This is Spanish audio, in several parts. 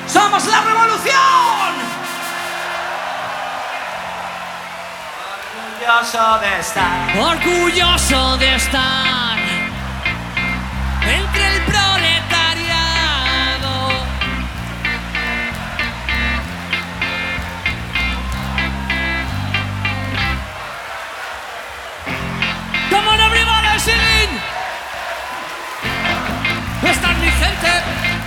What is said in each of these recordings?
¡Somos la revolución! Orgulloso de estar. Orgulloso de estar entre el proletariado. Come on everybody sing. Esta es mi gente.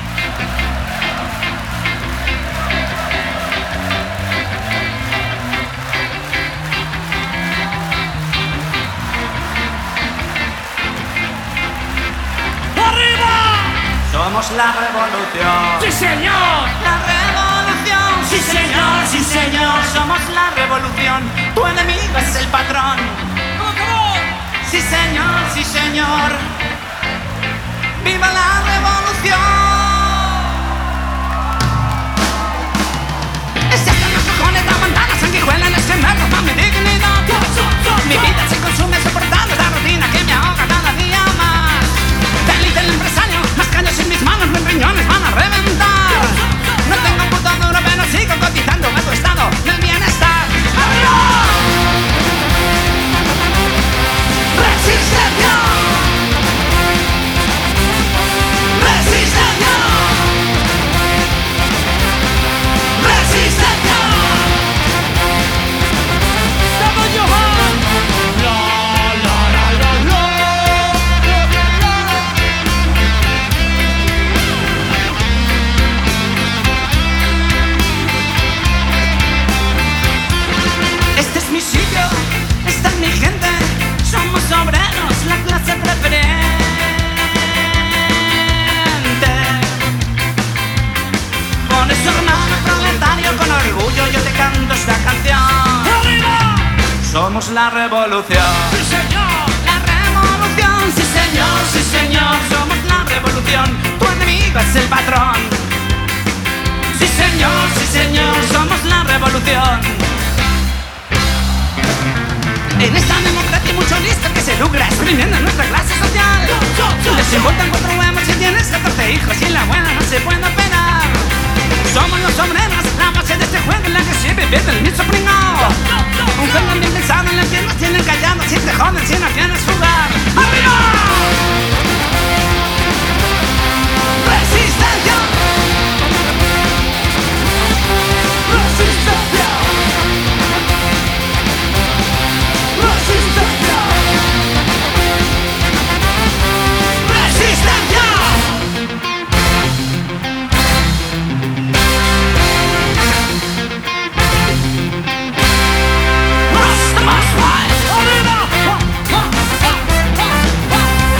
Somos la revolución. ¡Sí, señor! La revolución. ¡Sí, señor! ¡Sí, señor! Somos la revolución. Tu enemigo es el patrón. ¿Cómo? Sí, señor, sí, señor. ¡Viva la revolución! Es hasta los cojones, la manzana, sanguijuela, en ese metro para mi dignidad. Mi vida se consume soportando la rutina que me ahoga cada día más. Feliz del empresario, más caños en mis manos, mis riñones van a reventar. No tengo un puto duro, pero sigo cotizando a tu estado del bienestar. ¡Arriba! ¡Resistencia! ¡Resistencia! ¡Resistencia! ¡Stop your hand! La, la, la, la, la. Este es mi sitio, esta es mi gente. Somos obreros, la clase preferente. Por eso, hermano proletario, con orgullo yo te canto esta canción. ¡Arriba! Somos la revolución. ¡Sí, señor! La revolución, sí señor, sí señor. Somos la revolución, tu enemigo es el patrón. Sí señor, somos la revolución. En esta democracia hay mucho listo que se lucra exprimiendo nuestra clase social. Les importan 4 huevos si tienes 14 hijos y en la buena no se puede operar. Somos los obreros, la base de este juego en la que siempre pierde el mismo pringao. Un juego bien pensado en el que nos tienen callados y te joden si no quieres jugar. ¡Arriba! ¡Resistencia! ¡Resistencia! ¡Resistencia! ¡Resistencia! Más, más, más. ¡Arriba!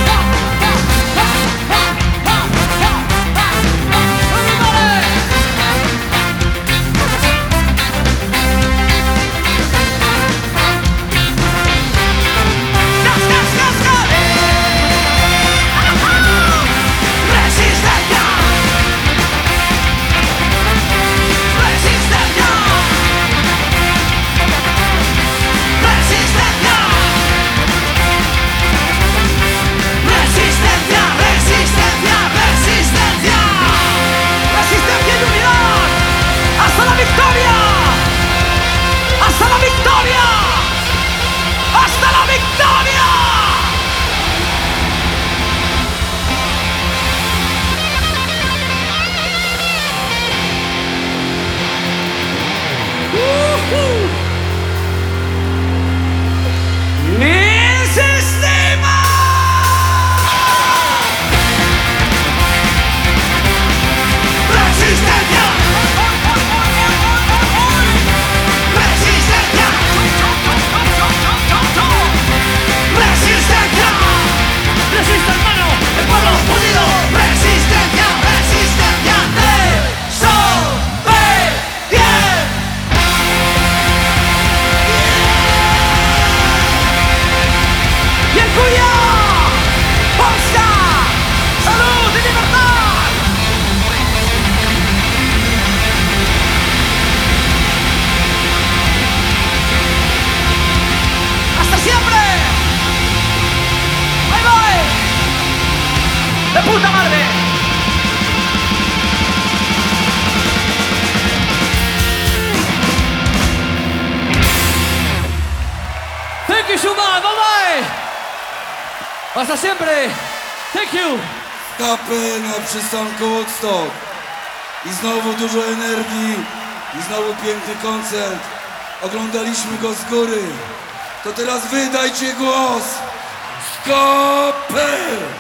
Hasta siempre. Thank you. Kapy na przystanku Woodstock. I znowu dużo energii. I znowu piękny koncert. Oglądaliśmy go z góry. To teraz wy dajcie głos. Skopy!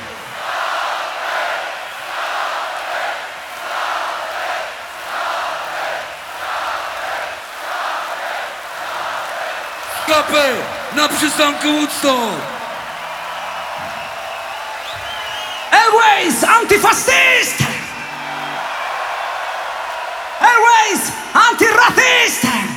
Skopy na przystanku Woodstock. Airways antifascist! Airways antirracist!